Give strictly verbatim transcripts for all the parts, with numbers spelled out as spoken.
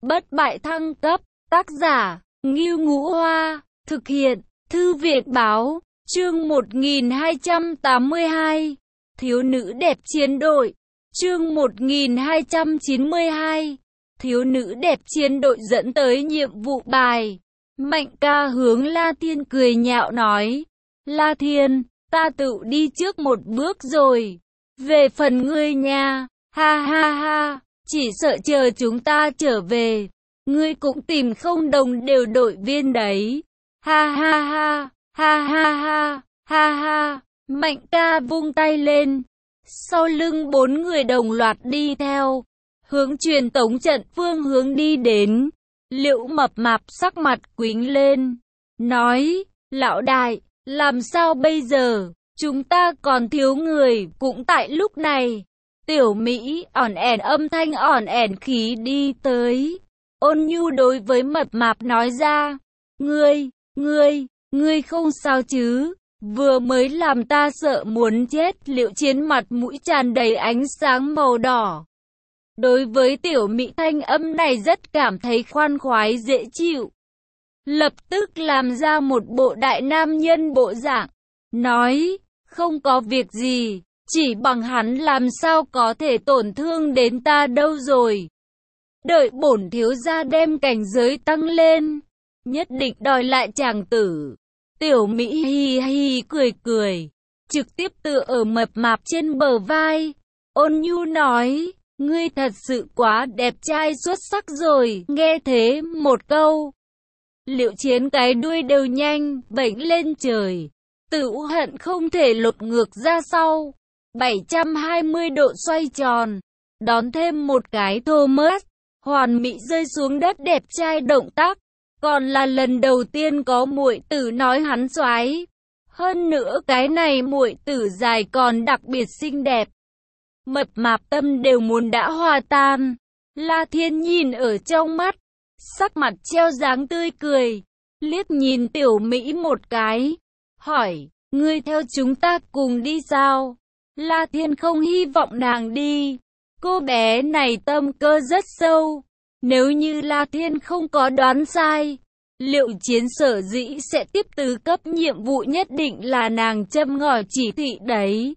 bất bại thăng cấp, tác giả, Ngưu Ngũ Hoa, thực hiện, Thư viện Báo, chương một nghìn hai trăm tám mươi hai, thiếu nữ đẹp chiến đội, chương một nghìn hai trăm chín mươi hai, thiếu nữ đẹp chiến đội dẫn tới nhiệm vụ bài. Mạnh ca hướng La Thiên cười nhạo nói, La Thiên, ta tự đi trước một bước rồi, về phần ngươi nha, ha ha ha, chỉ sợ chờ chúng ta trở về, ngươi cũng tìm không đồng đều đội viên đấy, ha ha ha, ha ha ha, ha ha, Mạnh ca vung tay lên, sau lưng bốn người đồng loạt đi theo, hướng truyền tống trận phương hướng đi đến. Liễu Mập Mạp sắc mặt quĩnh lên, nói, lão đại, làm sao bây giờ, chúng ta còn thiếu người. Cũng tại lúc này, Tiểu Mỹ ỏn ẻn âm thanh ỏn ẻn khí đi tới, ôn nhu đối với Mập Mạp nói ra, ngươi, ngươi, ngươi không sao chứ, vừa mới làm ta sợ muốn chết. Liễu Chiến mặt mũi tràn đầy ánh sáng màu đỏ. Đối với Tiểu Mỹ thanh âm này rất cảm thấy khoan khoái dễ chịu. Lập tức làm ra một bộ đại nam nhân bộ dạng, nói, không có việc gì, chỉ bằng hắn làm sao có thể tổn thương đến ta đâu rồi. Đợi bổn thiếu gia đem cảnh giới tăng lên, nhất định đòi lại chàng tử. Tiểu Mỹ hi hi cười cười, trực tiếp tựa ở Mập Mạp trên bờ vai, ôn nhu nói, ngươi thật sự quá đẹp trai xuất sắc rồi. Nghe thế một câu, Liễu Chiến cái đuôi đều nhanh vểnh lên trời, tự hận không thể lột ngược ra sau, bảy trăm hai mươi độ xoay tròn, đón thêm một cái Thomas, hoàn mỹ rơi xuống đất đẹp trai động tác, còn là lần đầu tiên có muội tử nói hắn soái, hơn nữa cái này muội tử dài còn đặc biệt xinh đẹp. Mập Mạp tâm đều muốn đã hòa tan. La Thiên nhìn ở trong mắt, sắc mặt treo dáng tươi cười, liếc nhìn Tiểu Mỹ một cái, hỏi, ngươi theo chúng ta cùng đi sao? La Thiên không hy vọng nàng đi, cô bé này tâm cơ rất sâu, nếu như La Thiên không có đoán sai, Liễu Chiến sở dĩ sẽ tiếp tứ cấp nhiệm vụ nhất định là nàng châm ngòi chỉ thị đấy.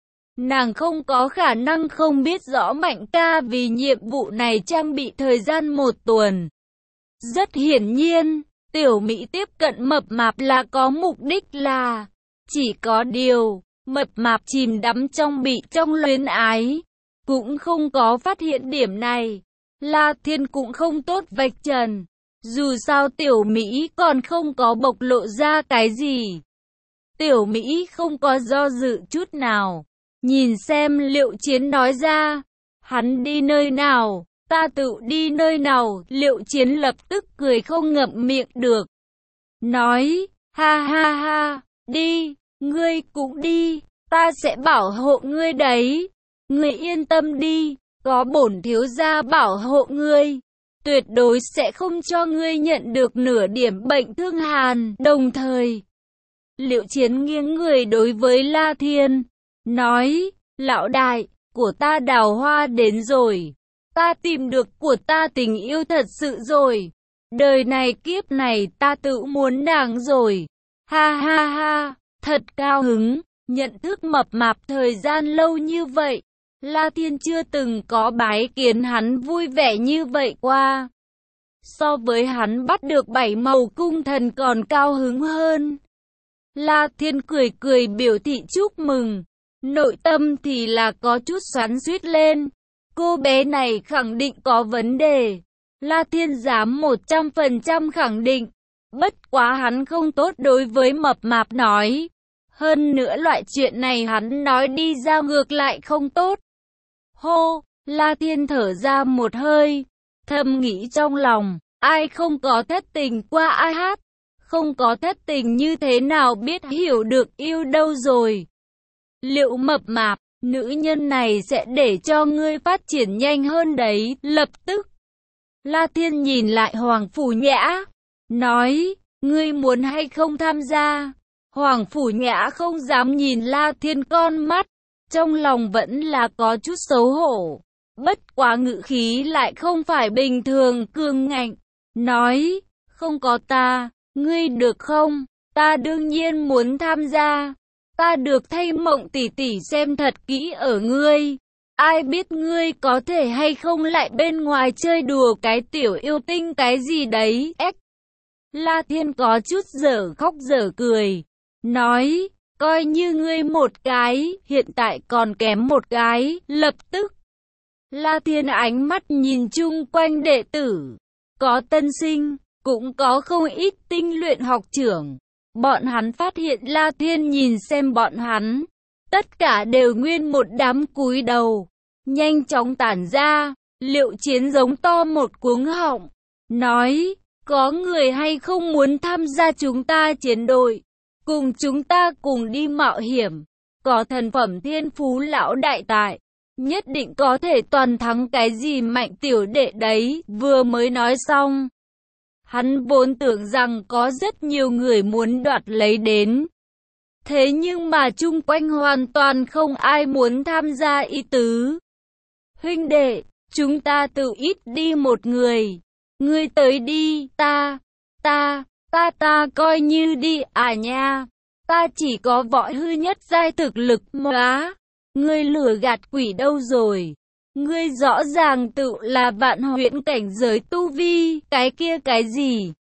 Nàng không có khả năng không biết rõ Mạnh ca vì nhiệm vụ này trang bị thời gian một tuần. Rất hiển nhiên, Tiểu Mỹ tiếp cận Mập Mạp là có mục đích là, chỉ có điều, Mập Mạp chìm đắm trong bị trong luyến ái, cũng không có phát hiện điểm này. La Thiên cũng không tốt vạch trần, dù sao Tiểu Mỹ còn không có bộc lộ ra cái gì. Tiểu Mỹ không có do dự chút nào. Nhìn xem Liễu Chiến nói ra, hắn đi nơi nào, ta tự đi nơi nào. Liễu Chiến lập tức cười không ngậm miệng được, nói, ha ha ha, đi, ngươi cũng đi, ta sẽ bảo hộ ngươi đấy, ngươi yên tâm đi, có bổn thiếu gia bảo hộ ngươi, tuyệt đối sẽ không cho ngươi nhận được nửa điểm bệnh thương hàn. Đồng thời, Liễu Chiến nghiêng người đối với La Thiên, nói, lão đại, của ta đào hoa đến rồi, ta tìm được của ta tình yêu thật sự rồi, đời này kiếp này ta tự muốn nàng rồi, ha ha ha, thật cao hứng, nhận thức Mập Mạp thời gian lâu như vậy, La Thiên chưa từng có bái kiến hắn vui vẻ như vậy qua, so với hắn bắt được bảy màu cung thần còn cao hứng hơn. La Thiên cười cười biểu thị chúc mừng, nội tâm thì là có chút xoắn xuýt lên, cô bé này khẳng định có vấn đề. La Thiên dám một trăm phần trăm khẳng định, bất quá hắn không tốt đối với Mập Mạp nói, hơn nữa loại chuyện này hắn nói đi ra ngược lại không tốt. Hô, La Thiên thở ra một hơi, thầm nghĩ trong lòng, ai không có thất tình qua ai hát, không có thất tình như thế nào biết hiểu được yêu đâu rồi. Liễu Mập Mạp, nữ nhân này sẽ để cho ngươi phát triển nhanh hơn đấy. Lập tức, La Thiên nhìn lại Hoàng Phủ Nhã, nói, ngươi muốn hay không tham gia? Hoàng Phủ Nhã không dám nhìn La Thiên con mắt, trong lòng vẫn là có chút xấu hổ. Bất quá ngữ khí lại không phải bình thường cường ngạnh, nói, không có ta, ngươi được không? Ta đương nhiên muốn tham gia. Ta được thay Mộng tỷ tỷ xem thật kỹ ở ngươi. Ai biết ngươi có thể hay không lại bên ngoài chơi đùa cái tiểu yêu tinh cái gì đấy. Ếch. La Thiên có chút dở khóc dở cười. Nói, coi như ngươi một cái, hiện tại còn kém một cái, lập tức. La Thiên ánh mắt nhìn chung quanh đệ tử. Có tân sinh, cũng có không ít tinh luyện học trưởng. Bọn hắn phát hiện La Thiên nhìn xem bọn hắn. Tất cả đều nguyên một đám cúi đầu. Nhanh chóng tản ra. Liệu Chiến giống to một cuống họng. Nói, có người hay không muốn tham gia chúng ta chiến đội. Cùng chúng ta cùng đi mạo hiểm. Có thần phẩm thiên phú lão đại tại. Nhất định có thể toàn thắng cái gì Mạnh tiểu đệ đấy. Vừa mới nói xong. Hắn vốn tưởng rằng có rất nhiều người muốn đoạt lấy đến. Thế nhưng mà chung quanh hoàn toàn không ai muốn tham gia ý tứ. Huynh đệ, chúng ta tự ít đi một người. Ngươi tới đi, ta, ta, ta ta coi như đi à nha. Ta chỉ có võ hư nhất giai thực lực mà. Ngươi lừa gạt quỷ đâu rồi? Ngươi rõ ràng tự là vạn huyễn cảnh giới tu vi, cái kia cái gì?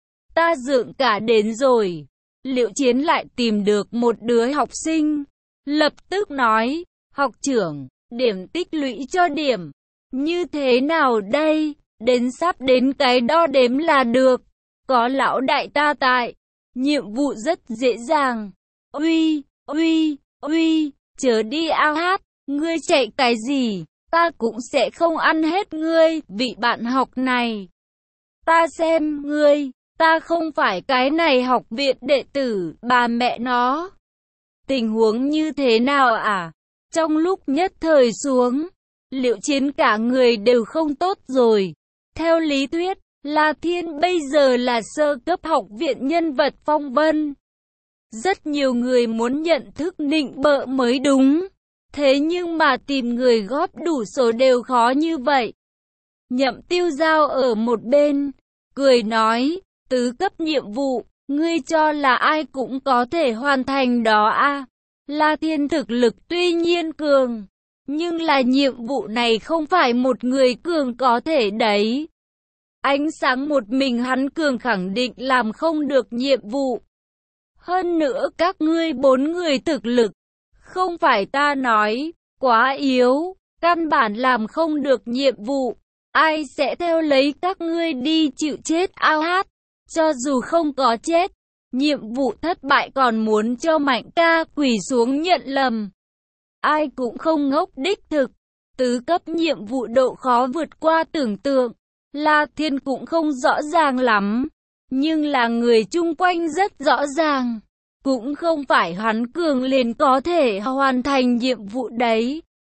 Ta dựng cả đến rồi. Liệu Chiến lại tìm được một đứa học sinh. Lập tức nói, học trưởng, điểm tích lũy cho điểm. Như thế nào đây? Đến sắp đến cái đo đếm là được. Có lão đại ta tại. Nhiệm vụ rất dễ dàng. Uy, uy, uy, chớ đi ao hát. Ngươi chạy cái gì? Ta cũng sẽ không ăn hết ngươi, vị bạn học này. Ta xem ngươi, ta không phải cái này học viện đệ tử, bà mẹ nó. Tình huống như thế nào à? Trong lúc nhất thời xuống, Liệu Chiến cả người đều không tốt rồi. Theo lý thuyết, La Thiên bây giờ là sơ cấp học viện nhân vật phong vân. Rất nhiều người muốn nhận thức nịnh bợ mới đúng. Thế nhưng mà tìm người góp đủ số đều khó như vậy. Nhậm Tiêu Giao ở một bên, cười nói, tứ cấp nhiệm vụ, ngươi cho là ai cũng có thể hoàn thành đó à? La Thiên thực lực tuy nhiên cường, nhưng là nhiệm vụ này không phải một người cường có thể đấy. Ánh sáng một mình hắn cường khẳng định làm không được nhiệm vụ. Hơn nữa các ngươi bốn người thực lực, không phải ta nói, quá yếu, căn bản làm không được nhiệm vụ. Ai sẽ theo lấy các ngươi đi chịu chết ao hát? Cho dù không có chết, nhiệm vụ thất bại còn muốn cho Mạnh ca quỳ xuống nhận lầm. Ai cũng không ngốc đích thực. Tứ cấp nhiệm vụ độ khó vượt qua tưởng tượng. La Thiên cũng không rõ ràng lắm. Nhưng là người chung quanh rất rõ ràng. Cũng không phải hắn cường liền có thể hoàn thành nhiệm vụ đấy.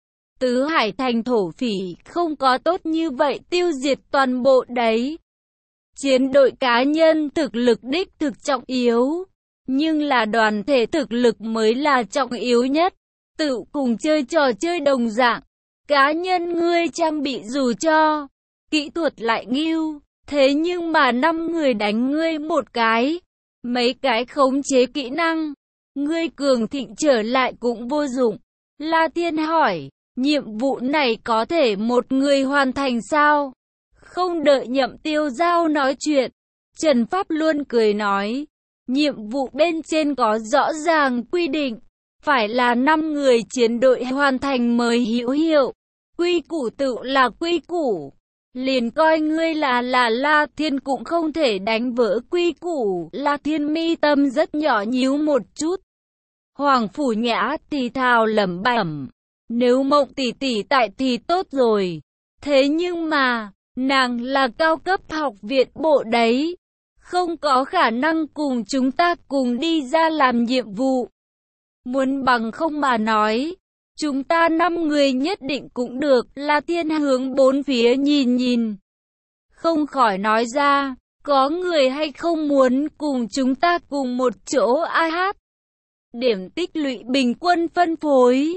Tứ Hải thành thổ phỉ không có tốt như vậy tiêu diệt toàn bộ đấy. Chiến đội cá nhân thực lực đích thực trọng yếu. Nhưng là đoàn thể thực lực mới là trọng yếu nhất. Tự cùng chơi trò chơi đồng dạng. Cá nhân ngươi trang bị dù cho kỹ thuật lại nghiêu. Thế nhưng mà năm người đánh ngươi một cái. Mấy cái khống chế kỹ năng. Ngươi cường thịnh trở lại cũng vô dụng. La Thiên hỏi. Nhiệm vụ này có thể một người hoàn thành sao? Không đợi Nhậm Tiêu Giao nói chuyện. Trần Pháp luôn cười nói. Nhiệm vụ bên trên có rõ ràng quy định. Phải là năm người chiến đội hoàn thành mới hữu hiệu. Quy củ tự là quy củ. Liền coi ngươi là là La Thiên cũng không thể đánh vỡ quy củ. La Thiên mi tâm rất nhỏ nhíu một chút. Hoàng Phủ Nhã thì thào lẩm bẩm. Nếu Mộng tỷ tỷ tại thì tốt rồi. Thế nhưng mà, nàng là cao cấp học viện bộ đấy. Không có khả năng cùng chúng ta cùng đi ra làm nhiệm vụ. Muốn bằng không mà nói. Chúng ta năm người nhất định cũng được. La Thiên hướng bốn phía nhìn nhìn. Không khỏi nói ra. Có người hay không muốn cùng chúng ta cùng một chỗ ai hát. Điểm tích lũy bình quân phân phối.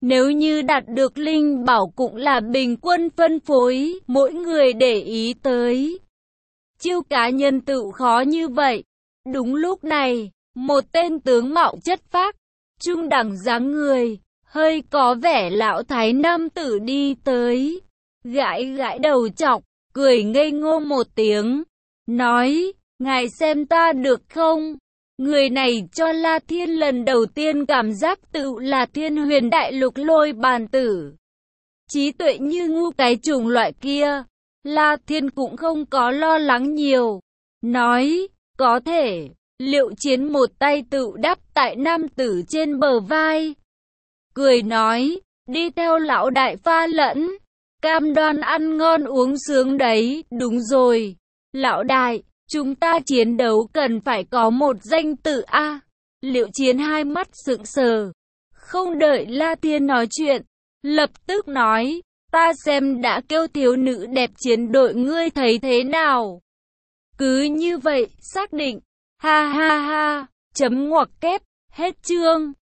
Nếu như đạt được linh bảo cũng là bình quân phân phối, mỗi người để ý tới. Chiêu cá nhân tự khó như vậy. Đúng lúc này, một tên tướng mạo chất phác, trung đẳng dáng người, hơi có vẻ lão thái nam tử đi tới. Gãi gãi đầu chọc, cười ngây ngô một tiếng, nói, ngài xem ta được không? Người này cho La Thiên lần đầu tiên cảm giác tự là thiên huyền đại lục lôi bàn tử. Trí tuệ như ngu cái chủng loại kia. La Thiên cũng không có lo lắng nhiều. Nói, có thể, Liệu Chiến một tay tự đắp tại nam tử trên bờ vai. Cười nói, đi theo lão đại pha lẫn. Cam đoan ăn ngon uống sướng đấy, đúng rồi. Lão đại, chúng ta chiến đấu cần phải có một danh tự a. Liệu Chiến hai mắt sững sờ, không đợi La Thiên nói chuyện, lập tức nói, ta xem đã kêu thiếu nữ đẹp chiến đội ngươi thấy thế nào. Cứ như vậy, xác định, ha ha ha, chấm ngoặc kép, hết chương.